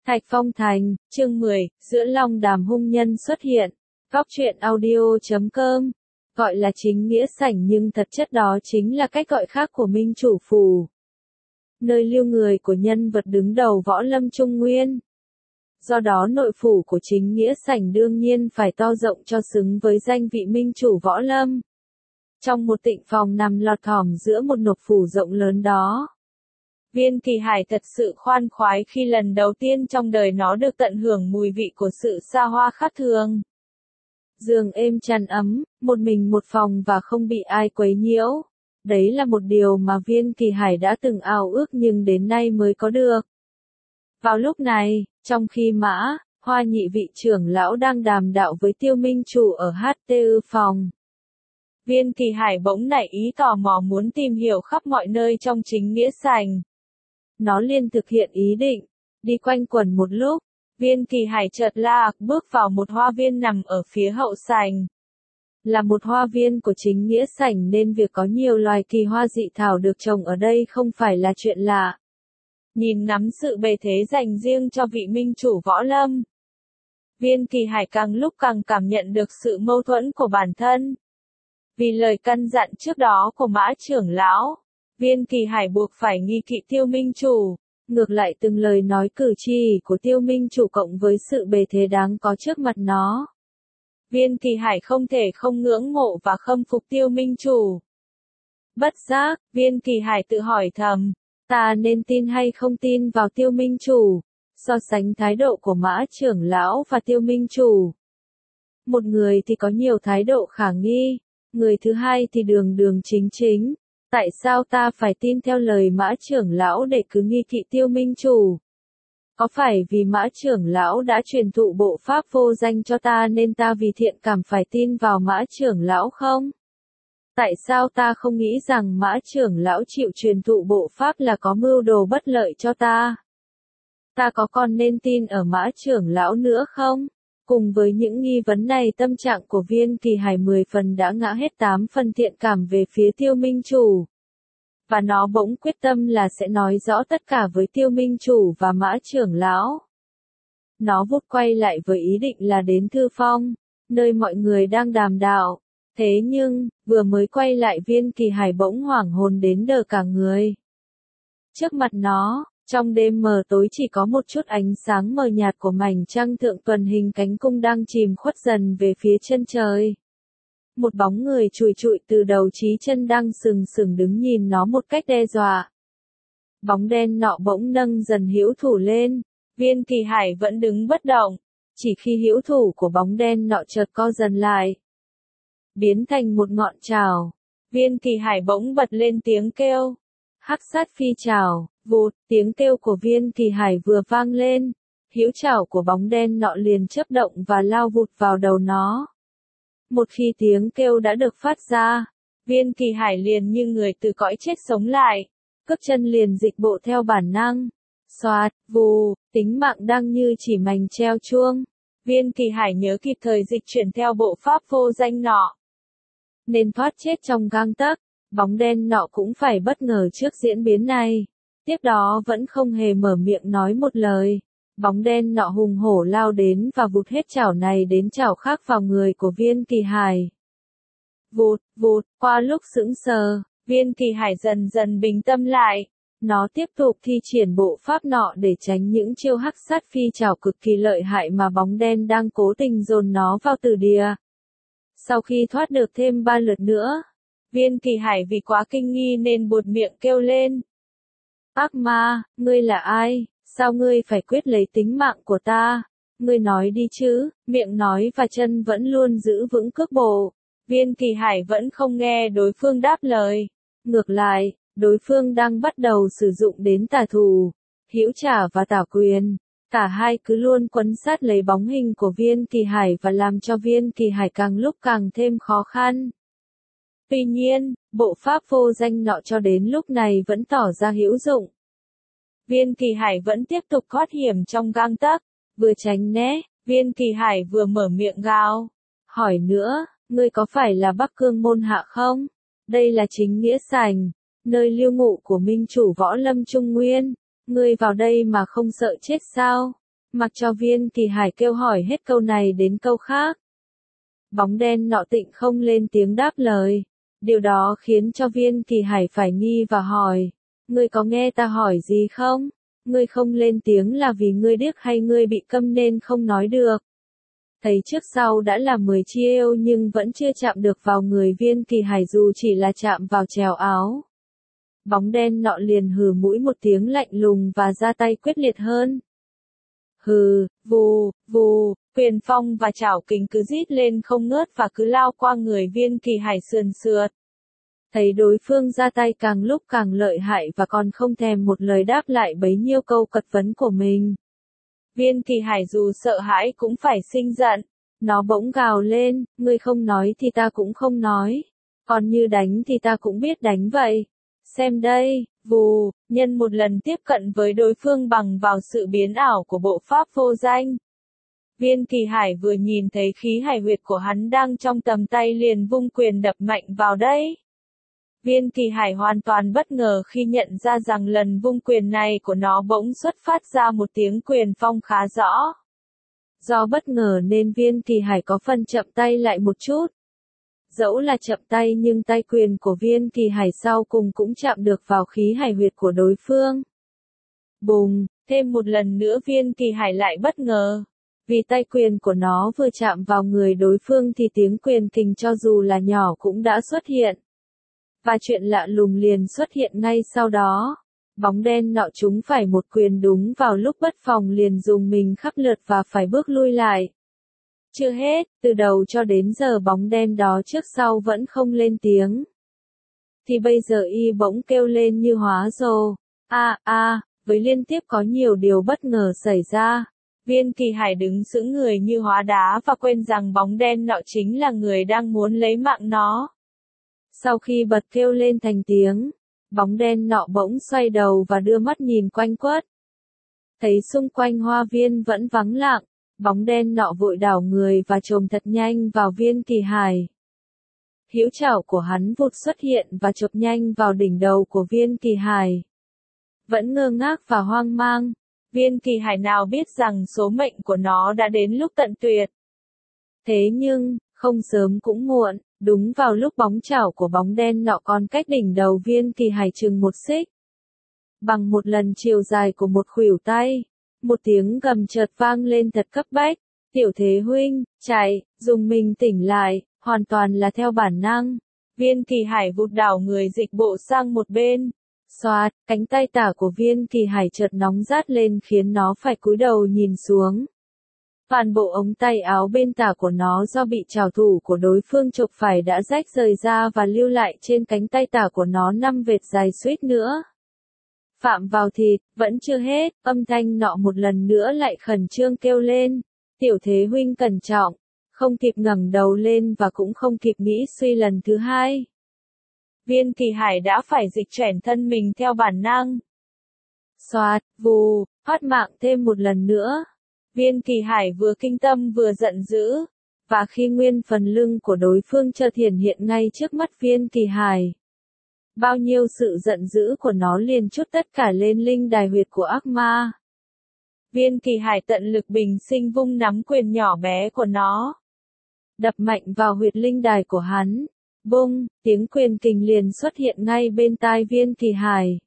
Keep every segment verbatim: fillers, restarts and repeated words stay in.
Thạch Phong Thành, chương mười, giữa Long Đàm hung nhân xuất hiện. Góc truyện audio chấm com. Gọi là chính nghĩa sảnh nhưng thật chất đó chính là cách gọi khác của Minh Chủ Phủ. Nơi lưu người của nhân vật đứng đầu võ lâm Trung Nguyên. Do đó nội phủ của chính nghĩa sảnh đương nhiên phải to rộng cho xứng với danh vị Minh Chủ võ lâm. Trong một tịnh phòng nằm lọt thỏm giữa một nộp phủ rộng lớn đó. Viên Kỳ Hải thật sự khoan khoái khi lần đầu tiên trong đời nó được tận hưởng mùi vị của sự xa hoa khác thường. Giường êm chăn ấm, một mình một phòng và không bị ai quấy nhiễu. Đấy là một điều mà Viên Kỳ Hải đã từng ao ước nhưng đến nay mới có được. Vào lúc này, trong khi Mã, Hoa nhị vị trưởng lão đang đàm đạo với Tiêu Minh Chủ ở hát tê ư phòng. Viên Kỳ Hải bỗng nảy ý tò mò muốn tìm hiểu khắp mọi nơi trong chính nghĩa sảnh. Nó liền thực hiện ý định, đi quanh quẩn một lúc, Viên Kỳ Hải chợt lạc bước vào một hoa viên nằm ở phía hậu sảnh. Là một hoa viên của chính nghĩa sảnh nên việc có nhiều loài kỳ hoa dị thảo được trồng ở đây không phải là chuyện lạ. Nhìn ngắm sự bề thế dành riêng cho vị Minh Chủ võ lâm. Viên Kỳ Hải càng lúc càng cảm nhận được sự mâu thuẫn của bản thân. Vì lời căn dặn trước đó của Mã trưởng lão, Viên Kỳ Hải buộc phải nghi kỵ Tiêu Minh Chủ. Ngược lại từng lời nói cử chỉ của Tiêu Minh Chủ cộng với sự bề thế đáng có trước mặt nó. Viên Kỳ Hải không thể không ngưỡng mộ và khâm phục Tiêu Minh Chủ. Bất giác, Viên Kỳ Hải tự hỏi thầm, ta nên tin hay không tin vào Tiêu Minh Chủ, so sánh thái độ của Mã trưởng lão và Tiêu Minh Chủ. Một người thì có nhiều thái độ khả nghi, người thứ hai thì đường đường chính chính. Tại sao ta phải tin theo lời Mã trưởng lão để cứ nghi kỵ Tiêu Minh Chủ? Có phải vì Mã trưởng lão đã truyền thụ bộ pháp vô danh cho ta nên ta vì thiện cảm phải tin vào Mã trưởng lão không? Tại sao ta không nghĩ rằng Mã trưởng lão chịu truyền thụ bộ pháp là có mưu đồ bất lợi cho ta? Ta có còn nên tin ở Mã trưởng lão nữa không? Cùng với những nghi vấn này tâm trạng của Viên Kỳ Hải mười phần đã ngã hết tám phần thiện cảm về phía Tiêu Minh Chủ. Và nó bỗng quyết tâm là sẽ nói rõ tất cả với Tiêu Minh Chủ và Mã trưởng lão. Nó vút quay lại với ý định là đến thư phong, nơi mọi người đang đàm đạo. Thế nhưng, vừa mới quay lại Viên Kỳ Hải bỗng hoảng hồn đến đờ cả người. Trước mặt nó, trong đêm mờ tối chỉ có một chút ánh sáng mờ nhạt của mảnh trăng thượng tuần hình cánh cung đang chìm khuất dần về phía chân trời. Một bóng người chùi chụi từ đầu chí chân đang sừng sừng đứng nhìn nó một cách đe dọa. Bóng đen nọ bỗng nâng dần hữu thủ lên, Viên Kỳ Hải vẫn đứng bất động, chỉ khi hữu thủ của bóng đen nọ chợt co dần lại, biến thành một ngọn trảo. Viên Kỳ Hải bỗng bật lên tiếng kêu, hắc sát phi trảo. Vụt, tiếng kêu của Viên Kỳ Hải vừa vang lên, hữu trảo của bóng đen nọ liền chớp động và lao vụt vào đầu nó. Một khi tiếng kêu đã được phát ra, Viên Kỳ Hải liền như người từ cõi chết sống lại, cước chân liền dịch bộ theo bản năng. Xoạt, vù, tính mạng đang như chỉ mành treo chuông. Viên Kỳ Hải nhớ kịp thời dịch chuyển theo bộ pháp vô danh nọ, nên thoát chết trong gang tấc. Bóng đen nọ cũng phải bất ngờ trước diễn biến này. Tiếp đó vẫn không hề mở miệng nói một lời. Bóng đen nọ hùng hổ lao đến và vụt hết chảo này đến chảo khác vào người của Viên Kỳ Hải. Vụt, vụt, qua lúc sững sờ, Viên Kỳ Hải dần dần bình tâm lại. Nó tiếp tục thi triển bộ pháp nọ để tránh những chiêu hắc sát phi chảo cực kỳ lợi hại mà bóng đen đang cố tình dồn nó vào tử địa. Sau khi thoát được thêm ba lượt nữa, Viên Kỳ Hải vì quá kinh nghi nên buột miệng kêu lên. Ác ma, ngươi là ai? Sao ngươi phải quyết lấy tính mạng của ta? Ngươi nói đi chứ, miệng nói và chân vẫn luôn giữ vững cước bộ. Viên Kỳ Hải vẫn không nghe đối phương đáp lời. Ngược lại, đối phương đang bắt đầu sử dụng đến tà thủ, hữu trả và tả quyền. Cả hai cứ luôn quấn sát lấy bóng hình của Viên Kỳ Hải và làm cho Viên Kỳ Hải càng lúc càng thêm khó khăn. Tuy nhiên, bộ pháp vô danh nọ cho đến lúc này vẫn tỏ ra hữu dụng. Viên Kỳ Hải vẫn tiếp tục thoát hiểm trong gang tấc, vừa tránh né, Viên Kỳ Hải vừa mở miệng gào. Hỏi nữa, ngươi có phải là Bắc Cương môn hạ không? Đây là chính nghĩa sảnh, nơi lưu ngụ của Minh Chủ võ lâm Trung Nguyên. Ngươi vào đây mà không sợ chết sao? mặc cho Viên Kỳ Hải kêu hỏi hết câu này đến câu khác. Bóng đen nọ tịnh không lên tiếng đáp lời. Điều đó khiến cho Viên Kỳ Hải phải nghi và hỏi, ngươi có nghe ta hỏi gì không? Ngươi không lên tiếng là vì ngươi điếc hay ngươi bị câm nên không nói được? Thấy trước sau đã là mười chiêu nhưng vẫn chưa chạm được vào người Viên Kỳ Hải dù chỉ là chạm vào chèo áo. Bóng đen nọ liền hừ mũi một tiếng lạnh lùng và ra tay quyết liệt hơn. Hừ, vù, vù, quyền phong và chảo kình cứ rít lên không ngớt và cứ lao qua người Viên Kỳ Hải sườn sượt. Thấy đối phương ra tay càng lúc càng lợi hại và còn không thèm một lời đáp lại bấy nhiêu câu cật vấn của mình. Viên Kỳ Hải dù sợ hãi cũng phải sinh giận. Nó bỗng gào lên, ngươi không nói thì ta cũng không nói. Còn như đánh thì ta cũng biết đánh vậy. Xem đây, vù, nhân một lần tiếp cận với đối phương bằng vào sự biến ảo của bộ pháp vô danh. Viên Kỳ Hải vừa nhìn thấy khí hải huyệt của hắn đang trong tầm tay liền vung quyền đập mạnh vào đây. Viên Kỳ Hải hoàn toàn bất ngờ khi nhận ra rằng lần vung quyền này của nó bỗng xuất phát ra một tiếng quyền phong khá rõ. Do bất ngờ nên Viên Kỳ Hải có phần chậm tay lại một chút. Dẫu là chậm tay nhưng tay quyền của Viên Kỳ Hải sau cùng cũng chạm được vào khí hải huyệt của đối phương. Bùng, thêm một lần nữa Viên Kỳ Hải lại bất ngờ. Vì tay quyền của nó vừa chạm vào người đối phương thì tiếng quyền kình cho dù là nhỏ cũng đã xuất hiện. Và chuyện lạ lùng liền xuất hiện ngay sau đó. Bóng đen nọ trúng phải một quyền đúng vào lúc bất phòng liền dùng mình khắp lượt và phải bước lui lại. Chưa hết, từ đầu cho đến giờ bóng đen đó trước sau vẫn không lên tiếng. Thì bây giờ y bỗng kêu lên như hóa rồ. A a, với liên tiếp có nhiều điều bất ngờ xảy ra. Viên Kỳ Hải đứng sững người như hóa đá và quên rằng bóng đen nọ chính là người đang muốn lấy mạng nó. Sau khi bật kêu lên thành tiếng, bóng đen nọ bỗng xoay đầu và đưa mắt nhìn quanh quất. Thấy xung quanh hoa viên vẫn vắng lặng, bóng đen nọ vội đảo người và chồm thật nhanh vào Viên Kỳ Hải. Hữu chảo của hắn vụt xuất hiện và chộp nhanh vào đỉnh đầu của Viên Kỳ Hải. Vẫn ngơ ngác và hoang mang, Viên Kỳ Hải nào biết rằng số mệnh của nó đã đến lúc tận tuyệt. Thế nhưng, không sớm cũng muộn, đúng vào lúc bóng chảo của bóng đen nọ còn cách đỉnh đầu Viên Kỳ Hải chừng một xích. Bằng một lần chiều dài của một khuỷu tay, một tiếng gầm chợt vang lên thật cấp bách. Tiểu Thế huynh, chạy, dùng mình tỉnh lại, hoàn toàn là theo bản năng. Viên Kỳ Hải vụt đảo người dịch bộ sang một bên. Xoạt, cánh tay tả của Viên Kỳ Hải chợt nóng rát lên khiến nó phải cúi đầu nhìn xuống. Toàn bộ ống tay áo bên tả của nó do bị trảo thủ của đối phương chộp phải đã rách rời ra và lưu lại trên cánh tay tả của nó năm vệt dài suýt nữa. Phạm vào thịt, vẫn chưa hết, âm thanh nọ một lần nữa lại khẩn trương kêu lên. Tiểu Thế huynh cẩn trọng, không kịp ngẩng đầu lên và cũng không kịp nghĩ suy lần thứ hai. Viên Kỳ Hải đã phải dịch chuyển thân mình theo bản năng. Xoạt, vù, thoát mạng thêm một lần nữa. Viên Kỳ Hải vừa kinh tâm vừa giận dữ. Và khi nguyên phần lưng của đối phương chợt hiển hiện ngay trước mắt Viên Kỳ Hải. Bao nhiêu sự giận dữ của nó liền trút tất cả lên linh đài huyệt của ác ma. Viên Kỳ Hải tận lực bình sinh vung nắm quyền nhỏ bé của nó. Đập mạnh vào huyệt linh đài của hắn. Bung, tiếng quyền kình liền xuất hiện ngay bên tai Viên Kỳ Hải.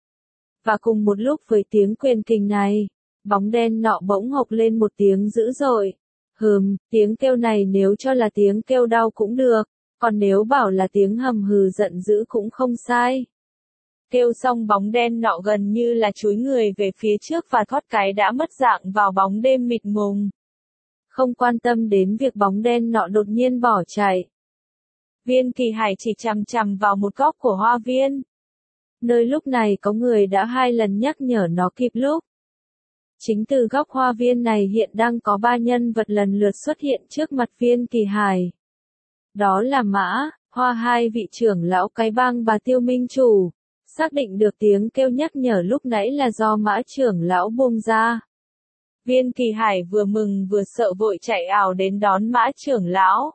Và cùng một lúc với tiếng quyền kình này, bóng đen nọ bỗng hộc lên một tiếng dữ dội. Hừm, tiếng kêu này nếu cho là tiếng kêu đau cũng được, còn nếu bảo là tiếng hầm hừ giận dữ cũng không sai. Kêu xong bóng đen nọ gần như là chúi người về phía trước và thoát cái đã mất dạng vào bóng đêm mịt mùng. Không quan tâm đến việc bóng đen nọ đột nhiên bỏ chạy. Viên Kỳ Hải chỉ chằm chằm vào một góc của hoa viên. Nơi lúc này có người đã hai lần nhắc nhở nó kịp lúc. Chính từ góc hoa viên này hiện đang có ba nhân vật lần lượt xuất hiện trước mặt Viên Kỳ Hải. Đó là Mã, Hoa hai vị trưởng lão cái bang và Tiêu Minh Chủ. Xác định được tiếng kêu nhắc nhở lúc nãy là do Mã trưởng lão buông ra. Viên Kỳ Hải vừa mừng vừa sợ vội chạy ảo đến đón Mã trưởng lão.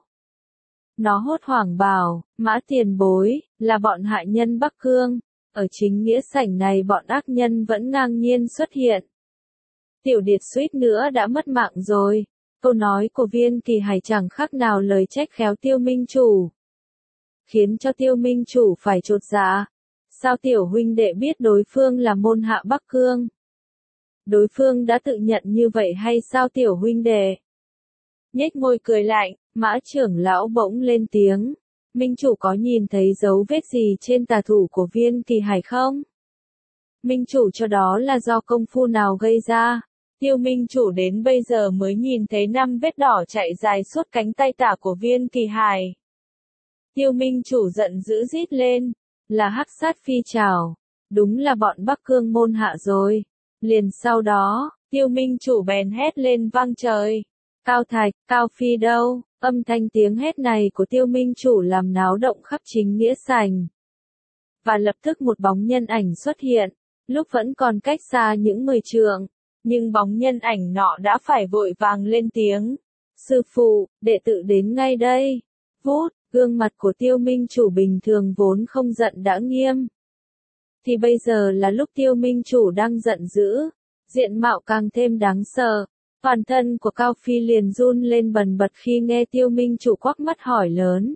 Nó hốt hoảng bảo, Mã tiền bối, là bọn hại nhân Bắc Cương. Ở chính nghĩa sảnh này bọn ác nhân vẫn ngang nhiên xuất hiện. Tiểu Điệt suýt nữa đã mất mạng rồi. Câu nói của Viên Kỳ Hải chẳng khác nào lời trách khéo Tiêu Minh Chủ, khiến cho Tiêu Minh Chủ phải chột dạ. Sao tiểu huynh đệ biết đối phương là môn hạ Bắc Cương? Đối phương đã tự nhận như vậy hay sao tiểu huynh đệ? Nhếch môi cười lạnh, Mã trưởng lão bỗng lên tiếng. Minh Chủ có nhìn thấy dấu vết gì trên tà thủ của Viên Kỳ Hải không? Minh Chủ cho đó là do công phu nào gây ra? Tiêu Minh Chủ đến bây giờ mới nhìn thấy năm vết đỏ chạy dài suốt cánh tay tả của Viên Kỳ Hải. Tiêu Minh Chủ giận dữ rít lên, là hắc sát phi trảo, đúng là bọn Bắc Cương môn hạ rồi. Liền sau đó, Tiêu Minh Chủ bèn hét lên vang trời. Cao Thạch, Cao Phi đâu? Âm thanh tiếng hét này của Tiêu Minh Chủ làm náo động khắp chính nghĩa sảnh. Và lập tức một bóng nhân ảnh xuất hiện, lúc vẫn còn cách xa những mười trượng, nhưng bóng nhân ảnh nọ đã phải vội vàng lên tiếng. Sư phụ, đệ tử đến ngay đây. Vút, gương mặt của Tiêu Minh Chủ bình thường vốn không giận đã nghiêm. Thì bây giờ là lúc Tiêu Minh Chủ đang giận dữ, diện mạo càng thêm đáng sợ. Toàn thân của Cao Phi liền run lên bần bật khi nghe Tiêu Minh Chủ quắc mắt hỏi lớn.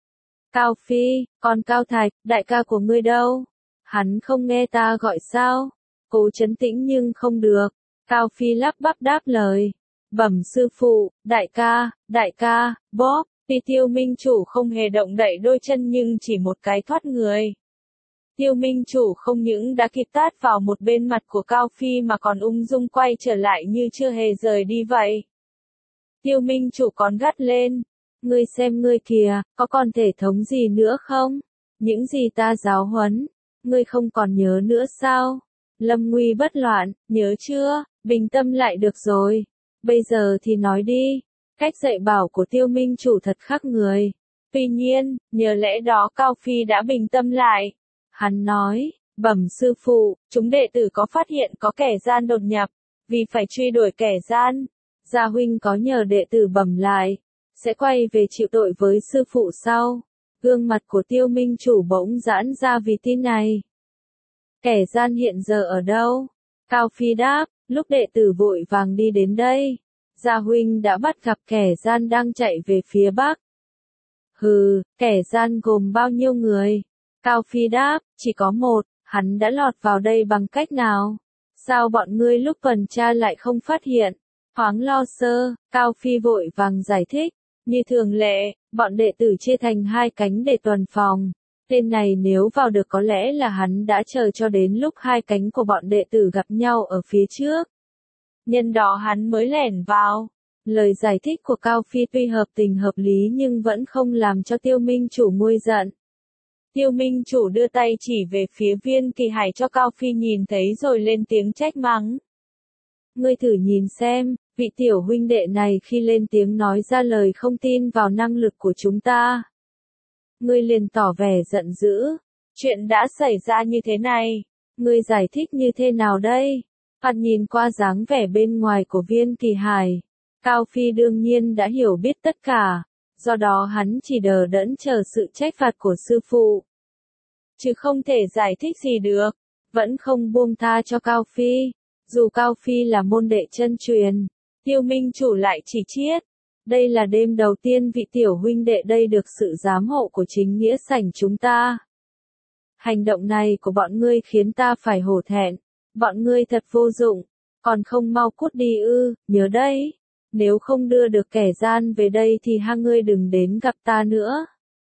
Cao Phi, còn Cao Thạch, đại ca của ngươi đâu? Hắn không nghe ta gọi sao? Cố trấn tĩnh nhưng không được. Cao Phi lắp bắp đáp lời. Bẩm sư phụ, đại ca, đại ca, bóp. Vì Tiêu Minh Chủ không hề động đậy đôi chân nhưng chỉ một cái thoát người. Tiêu Minh Chủ không những đã kịp tát vào một bên mặt của Cao Phi mà còn ung dung quay trở lại như chưa hề rời đi vậy. Tiêu Minh Chủ còn gắt lên. Ngươi xem ngươi kìa, có còn thể thống gì nữa không? Những gì ta giáo huấn, ngươi không còn nhớ nữa sao? Lâm nguy bất loạn, nhớ chưa? Bình tâm lại được rồi. Bây giờ thì nói đi. Cách dạy bảo của Tiêu Minh Chủ thật khác người. Tuy nhiên, nhờ lẽ đó Cao Phi đã bình tâm lại. Hắn nói, bẩm sư phụ, chúng đệ tử có phát hiện có kẻ gian đột nhập, vì phải truy đuổi kẻ gian. Gia huynh có nhờ đệ tử bẩm lại, sẽ quay về chịu tội với sư phụ sau. Gương mặt của Tiêu Minh Chủ bỗng giãn ra vì tin này. Kẻ gian hiện giờ ở đâu? Cao Phi đáp, lúc đệ tử vội vàng đi đến đây. Gia huynh đã bắt gặp kẻ gian đang chạy về phía bắc. Hừ, kẻ gian gồm bao nhiêu người? Cao Phi đáp, chỉ có một, hắn đã lọt vào đây bằng cách nào? Sao bọn ngươi lúc tuần tra lại không phát hiện? Thoáng lo sơ, Cao Phi vội vàng giải thích. Như thường lệ, bọn đệ tử chia thành hai cánh để tuần phòng. Tên này nếu vào được có lẽ là hắn đã chờ cho đến lúc hai cánh của bọn đệ tử gặp nhau ở phía trước. Nhân đó hắn mới lẻn vào. Lời giải thích của Cao Phi tuy hợp tình hợp lý nhưng vẫn không làm cho Tiêu Minh Chủ nguôi giận. Tiêu Minh Chủ đưa tay chỉ về phía Viên Kỳ Hải cho Cao Phi nhìn thấy rồi lên tiếng trách mắng. Ngươi thử nhìn xem, vị tiểu huynh đệ này khi lên tiếng nói ra lời không tin vào năng lực của chúng ta. Ngươi liền tỏ vẻ giận dữ. Chuyện đã xảy ra như thế này. Ngươi giải thích như thế nào đây? Phạt nhìn qua dáng vẻ bên ngoài của Viên Kỳ Hải. Cao Phi đương nhiên đã hiểu biết tất cả. Do đó hắn chỉ đờ đẫn chờ sự trách phạt của sư phụ. Chứ không thể giải thích gì được. Vẫn không buông tha cho Cao Phi. Dù Cao Phi là môn đệ chân truyền. Tiêu Minh Chủ lại chỉ chiết. Đây là đêm đầu tiên vị tiểu huynh đệ đây được sự giám hộ của chính nghĩa sảnh chúng ta. Hành động này của bọn ngươi khiến ta phải hổ thẹn. Bọn ngươi thật vô dụng. Còn không mau cút đi ư, nhớ đấy. Nếu không đưa được kẻ gian về đây thì hai ngươi đừng đến gặp ta nữa.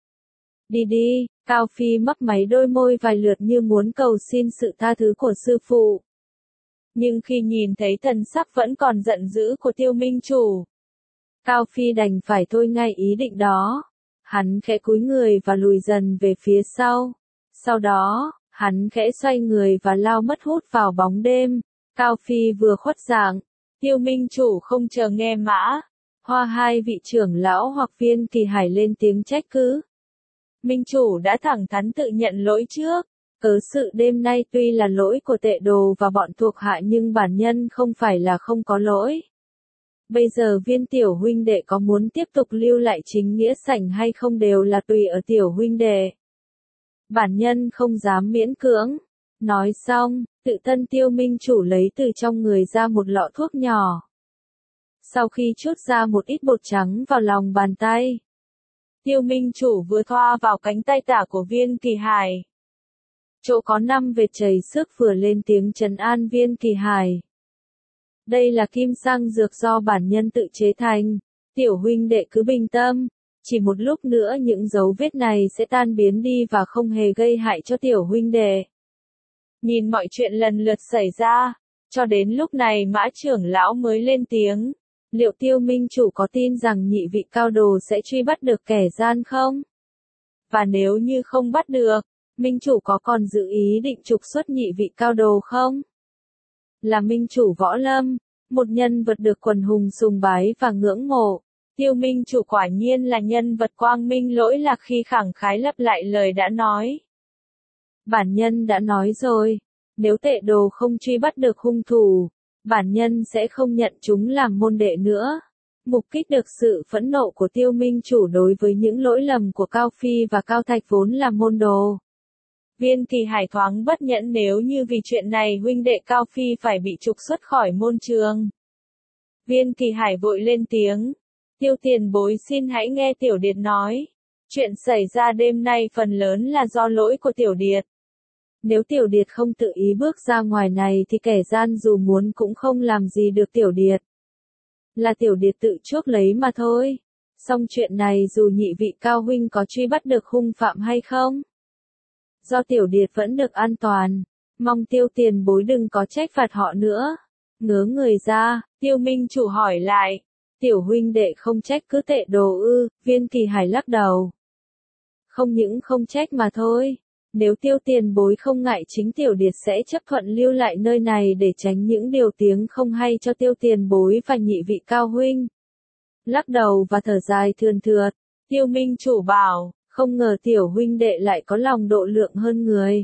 Đi đi, Cao Phi mấp máy đôi môi vài lượt như muốn cầu xin sự tha thứ của sư phụ. Nhưng khi nhìn thấy thần sắc vẫn còn giận dữ của Tiêu Minh Chủ, Cao Phi đành phải thôi ngay ý định đó. Hắn khẽ cúi người và lùi dần về phía sau. Sau đó, hắn khẽ xoay người và lao mất hút vào bóng đêm. Cao Phi vừa khuất dạng, Tiêu Minh Chủ không chờ nghe mã. Hoa hai vị trưởng lão hoặc Viên Kỳ Hải lên tiếng trách cứ. Minh Chủ đã thẳng thắn tự nhận lỗi trước. Cớ sự đêm nay tuy là lỗi của tệ đồ và bọn thuộc hạ nhưng bản nhân không phải là không có lỗi. Bây giờ Viên tiểu huynh đệ có muốn tiếp tục lưu lại chính nghĩa sảnh hay không đều là tùy ở tiểu huynh đệ. Bản nhân không dám miễn cưỡng. Nói xong, tự thân Tiêu Minh Chủ lấy từ trong người ra một lọ thuốc nhỏ. Sau khi chút ra một ít bột trắng vào lòng bàn tay, Tiêu Minh Chủ vừa thoa vào cánh tay tả của Viên Kỳ Hải. Chỗ có năm vệt chảy xước vừa lên tiếng trấn an Viên Kỳ Hải. Đây là kim sang dược do bản nhân tự chế thành, tiểu huynh đệ cứ bình tâm, chỉ một lúc nữa những dấu vết này sẽ tan biến đi và không hề gây hại cho tiểu huynh đệ. Nhìn mọi chuyện lần lượt xảy ra, cho đến lúc này Mã trưởng lão mới lên tiếng, liệu Tiêu Minh Chủ có tin rằng nhị vị cao đồ sẽ truy bắt được kẻ gian không? Và nếu như không bắt được, Minh Chủ có còn dự ý định trục xuất nhị vị cao đồ không? Là Minh Chủ võ lâm, một nhân vật được quần hùng sùng bái và ngưỡng mộ, Tiêu Minh Chủ quả nhiên là nhân vật quang minh lỗi lạc khi khẳng khái lặp lại lời đã nói. Bản nhân đã nói rồi, nếu tệ đồ không truy bắt được hung thủ, bản nhân sẽ không nhận chúng làm môn đệ nữa. Mục kích được sự phẫn nộ của Tiêu Minh Chủ đối với những lỗi lầm của Cao Phi và Cao Thạch vốn là môn đồ. Viên Kỳ Hải thoáng bất nhẫn nếu như vì chuyện này huynh đệ Cao Phi phải bị trục xuất khỏi môn trường. Viên Kỳ Hải vội lên tiếng, Tiêu tiền bối xin hãy nghe Tiểu Điệt nói. Chuyện xảy ra đêm nay phần lớn là do lỗi của Tiểu Điệt. Nếu Tiểu Điệt không tự ý bước ra ngoài này thì kẻ gian dù muốn cũng không làm gì được Tiểu Điệt. Là Tiểu Điệt tự chuốc lấy mà thôi. Xong chuyện này dù nhị vị cao huynh có truy bắt được hung phạm hay không, do Tiểu Điệt vẫn được an toàn, mong Tiêu tiền bối đừng có trách phạt họ nữa. Ngớ người ra, Tiêu Minh Chủ hỏi lại, tiểu huynh đệ không trách cứ tệ đồ ư? Viên Kỳ Hải lắc đầu. Không những không trách mà thôi, nếu Tiêu tiền bối không ngại chính Tiểu Điệt sẽ chấp thuận lưu lại nơi này để tránh những điều tiếng không hay cho Tiêu tiền bối và nhị vị cao huynh. Lắc đầu và thở dài thườn thượt, Tiêu Minh Chủ bảo, không ngờ tiểu huynh đệ lại có lòng độ lượng hơn người.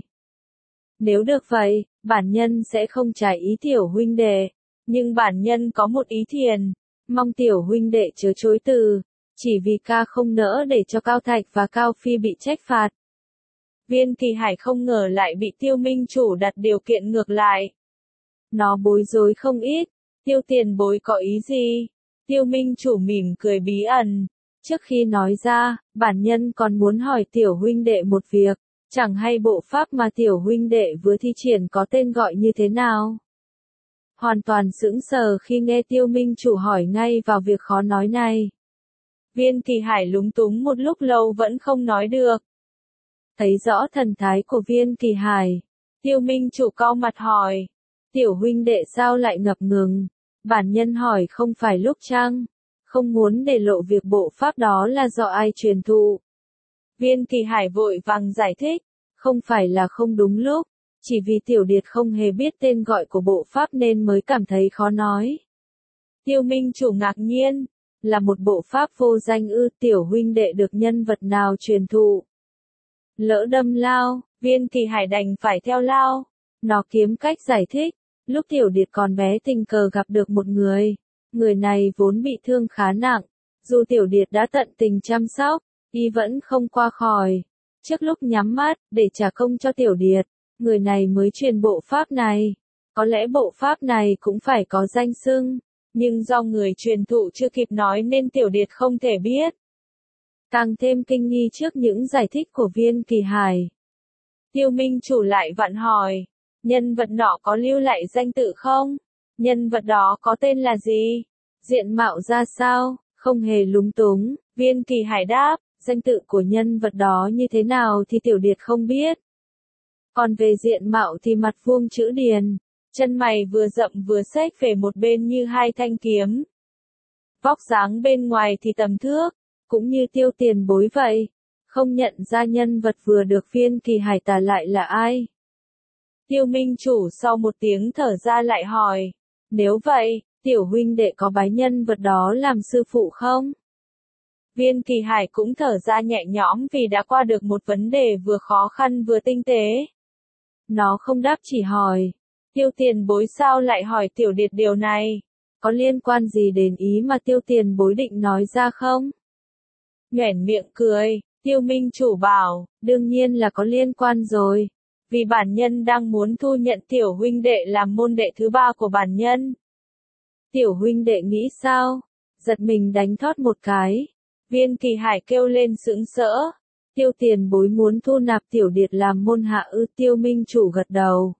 Nếu được vậy, bản nhân sẽ không trái ý tiểu huynh đệ, nhưng bản nhân có một ý thiền, mong tiểu huynh đệ chớ chối từ, chỉ vì ca không nỡ để cho Cao Thạch và Cao Phi bị trách phạt. Viên Kỳ Hải không ngờ lại bị Tiêu Minh Chủ đặt điều kiện ngược lại. Nó bối rối không ít, Tiêu tiền bối có ý gì? Tiêu Minh Chủ mỉm cười bí ẩn. Trước khi nói ra, bản nhân còn muốn hỏi tiểu huynh đệ một việc, chẳng hay bộ pháp mà tiểu huynh đệ vừa thi triển có tên gọi như thế nào? Hoàn toàn sững sờ khi nghe Tiêu Minh Chủ hỏi ngay vào việc khó nói này. Viên Kỳ Hải lúng túng một lúc lâu vẫn không nói được. Thấy rõ thần thái của Viên Kỳ Hải, Tiêu Minh Chủ cau mặt hỏi, tiểu huynh đệ sao lại ngập ngừng? Bản nhân hỏi không phải lúc chăng? Không muốn để lộ việc bộ pháp đó là do ai truyền thụ. Viên Kỳ Hải vội vàng giải thích, không phải là không đúng lúc, chỉ vì Tiểu Điệt không hề biết tên gọi của bộ pháp nên mới cảm thấy khó nói. Tiêu Minh Chủ ngạc nhiên, là một bộ pháp vô danh ư? Tiểu huynh đệ được nhân vật nào truyền thụ? Lỡ đâm lao, Viên Kỳ Hải đành phải theo lao. Nó kiếm cách giải thích, lúc Tiểu Điệt còn bé tình cờ gặp được một người. Người này vốn bị thương khá nặng, dù Tiểu Điệt đã tận tình chăm sóc, y vẫn không qua khỏi. Trước lúc nhắm mắt, để trả công cho Tiểu Điệt, người này mới truyền bộ pháp này. Có lẽ bộ pháp này cũng phải có danh xưng, nhưng do người truyền thụ chưa kịp nói nên Tiểu Điệt không thể biết. Càng thêm kinh nghi trước những giải thích của Viên Kỳ Hải. Tiêu Minh Chủ lại vặn hỏi, nhân vật nọ có lưu lại danh tự không? Nhân vật đó có tên là gì? Diện mạo ra sao? Không hề lúng túng, Viên Kỳ Hải đáp, danh tự của nhân vật đó như thế nào thì Tiểu Điệt không biết. Còn về diện mạo thì mặt vuông chữ điền, chân mày vừa rậm vừa xếch về một bên như hai thanh kiếm. Vóc dáng bên ngoài thì tầm thước, cũng như Tiêu tiền bối vậy. Không nhận ra nhân vật vừa được Viên Kỳ Hải tả lại là ai. Tiêu Minh Chủ sau một tiếng thở ra lại hỏi, nếu vậy, tiểu huynh đệ có bái nhân vật đó làm sư phụ không? Viên Kỳ Hải cũng thở ra nhẹ nhõm vì đã qua được một vấn đề vừa khó khăn vừa tinh tế. Nó không đáp chỉ hỏi, Tiêu tiền bối sao lại hỏi Tiểu Điệt điều này? Có liên quan gì đến ý mà Tiêu tiền bối định nói ra không? Nhoẻn miệng cười, Tiêu Minh Chủ bảo, đương nhiên là có liên quan rồi. vì bản nhân đang muốn thu nhận tiểu huynh đệ làm môn đệ thứ ba của bản nhân. Tiểu huynh đệ nghĩ sao? Giật mình đánh thót một cái. Viên Kỳ Hải kêu lên sững sỡ. Tiêu tiền bối muốn thu nạp tiểu điệt làm môn hạ ư? Tiêu minh chủ gật đầu.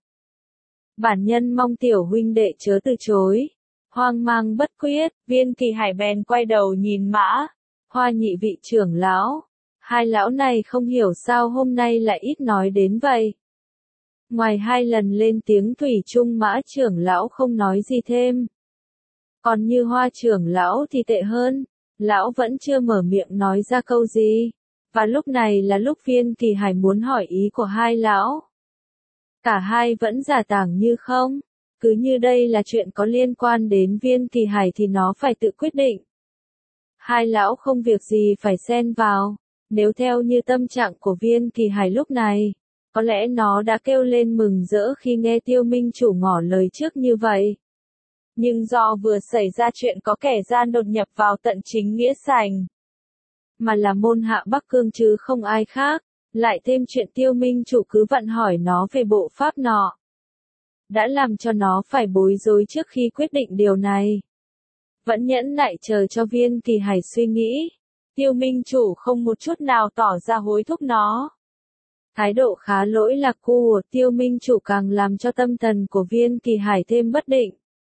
Bản nhân mong tiểu huynh đệ chớ từ chối. Hoang mang bất quyết, Viên Kỳ Hải bèn quay đầu nhìn Mã, Hoa nhị vị trưởng lão. Hai lão này không hiểu sao hôm nay lại ít nói đến vậy. Ngoài hai lần lên tiếng thủy chung Mã trưởng lão không nói gì thêm. Còn như Hoa trưởng lão thì tệ hơn, lão vẫn chưa mở miệng nói ra câu gì. Và lúc này là lúc Viên Kỳ Hải muốn hỏi ý của hai lão. Cả hai vẫn giả tảng như không. Cứ như đây là chuyện có liên quan đến Viên Kỳ Hải thì nó phải tự quyết định. Hai lão không việc gì phải xen vào. Nếu theo như tâm trạng của Viên Kỳ Hải lúc này, có lẽ nó đã kêu lên mừng rỡ khi nghe Tiêu Minh chủ ngỏ lời trước như vậy. Nhưng do vừa xảy ra chuyện có kẻ gian đột nhập vào tận chính nghĩa sảnh, mà là môn hạ Bắc Cương chứ không ai khác, lại thêm chuyện Tiêu Minh chủ cứ vặn hỏi nó về bộ pháp nọ, đã làm cho nó phải bối rối trước khi quyết định điều này. Vẫn nhẫn nại chờ cho Viên Kỳ Hải suy nghĩ. Tiêu Minh chủ không một chút nào tỏ ra hối thúc nó. Thái độ khá lỗi lạc của Tiêu Minh chủ càng làm cho tâm thần của Viên Kỳ Hải thêm bất định.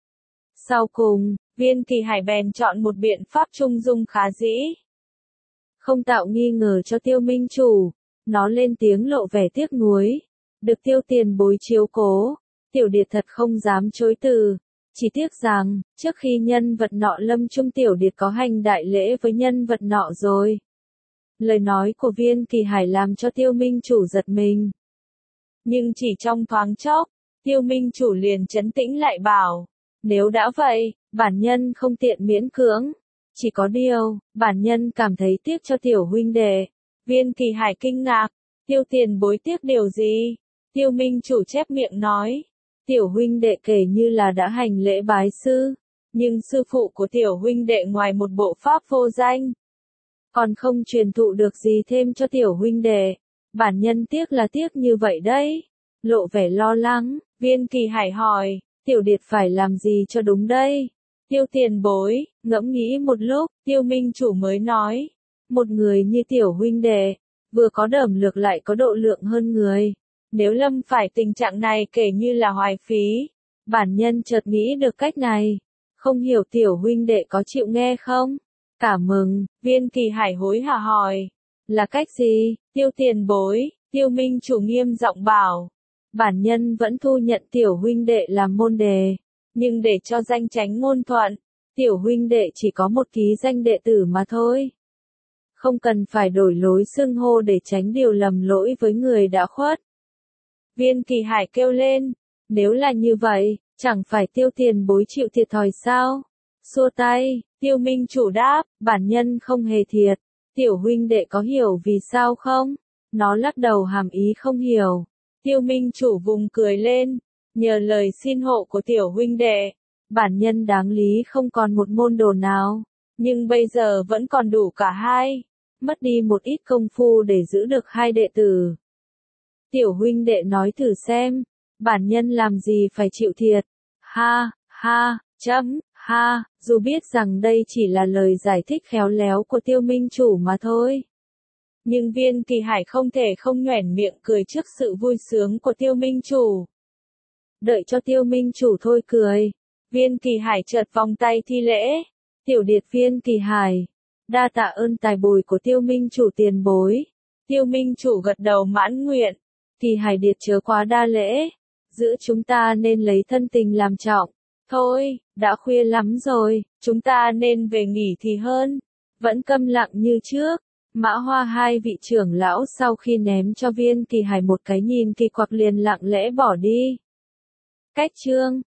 Sau cùng, Viên Kỳ Hải bèn chọn một biện pháp trung dung khá dĩ. Không tạo nghi ngờ cho Tiêu Minh chủ, nó lên tiếng lộ vẻ tiếc nuối. Được Tiêu tiền bối chiếu cố, tiểu điệt thật không dám chối từ. Chỉ tiếc rằng, trước khi nhân vật nọ lâm chung tiểu điệt có hành đại lễ với nhân vật nọ rồi. Lời nói của Viên Kỳ Hải làm cho Tiêu Minh chủ giật mình. Nhưng chỉ trong thoáng chốc, Tiêu Minh chủ liền trấn tĩnh lại bảo. Nếu đã vậy, bản nhân không tiện miễn cưỡng. Chỉ có điều, bản nhân cảm thấy tiếc cho tiểu huynh đệ. Viên Kỳ Hải kinh ngạc. Tiêu tiền bối tiếc điều gì? Tiêu Minh chủ chép miệng nói. Tiểu huynh đệ kể như là đã hành lễ bái sư, nhưng sư phụ của tiểu huynh đệ ngoài một bộ pháp vô danh, còn không truyền thụ được gì thêm cho tiểu huynh đệ. Bản nhân tiếc là tiếc như vậy đấy. Lộ vẻ lo lắng, Viên Kỳ Hải hỏi, tiểu điệt phải làm gì cho đúng đây? Tiêu tiền bối, ngẫm nghĩ một lúc, Tiêu Minh chủ mới nói, một người như tiểu huynh đệ, vừa có đẩm lược lại có độ lượng hơn người. Nếu lâm phải tình trạng này kể như là hoài phí. Bản nhân chợt nghĩ được cách này. Không hiểu tiểu huynh đệ có chịu nghe không? Cảm mừng, Viên Kỳ Hải hối hả hỏi. Là cách gì? Tiêu tiền bối, Tiêu Minh chủ nghiêm giọng bảo. Bản nhân vẫn thu nhận tiểu huynh đệ làm môn đề. Nhưng để cho danh chánh ngôn thuận, tiểu huynh đệ chỉ có một ký danh đệ tử mà thôi. Không cần phải đổi lối xưng hô để tránh điều lầm lỗi với người đã khuất. Viên Kỳ Hải kêu lên, nếu là như vậy, chẳng phải Tiêu tiền bối chịu thiệt thòi sao? Xua tay, Tiêu Minh chủ đáp, bản nhân không hề thiệt. Tiểu huynh đệ có hiểu vì sao không? Nó lắc đầu hàm ý không hiểu. Tiêu Minh chủ vùng cười lên, nhờ lời xin hộ của tiểu huynh đệ, bản nhân đáng lý không còn một môn đồ nào, nhưng bây giờ vẫn còn đủ cả hai, mất đi một ít công phu để giữ được hai đệ tử. Tiểu huynh đệ nói thử xem, bản nhân làm gì phải chịu thiệt? Ha, ha, chấm, ha, dù biết rằng đây chỉ là lời giải thích khéo léo của Tiêu Minh chủ mà thôi. Nhưng Viên Kỳ Hải không thể không nhoẻn miệng cười trước sự vui sướng của Tiêu Minh chủ. Đợi cho Tiêu Minh chủ thôi cười, Viên Kỳ Hải chợt vòng tay thi lễ. Tiểu điệt Viên Kỳ Hải, đa tạ ơn tài bồi của Tiêu Minh chủ tiền bối. Tiêu Minh chủ gật đầu mãn nguyện. Kỳ Hải điệt chớ quá đa lễ, giữa chúng ta nên lấy thân tình làm trọng. Thôi, đã khuya lắm rồi, chúng ta nên về nghỉ thì hơn. Vẫn câm lặng như trước. Mã Hoa hai vị trưởng lão sau khi ném cho Viên Kỳ Hải một cái nhìn kỳ quặc liền lặng lẽ bỏ đi. Cách chương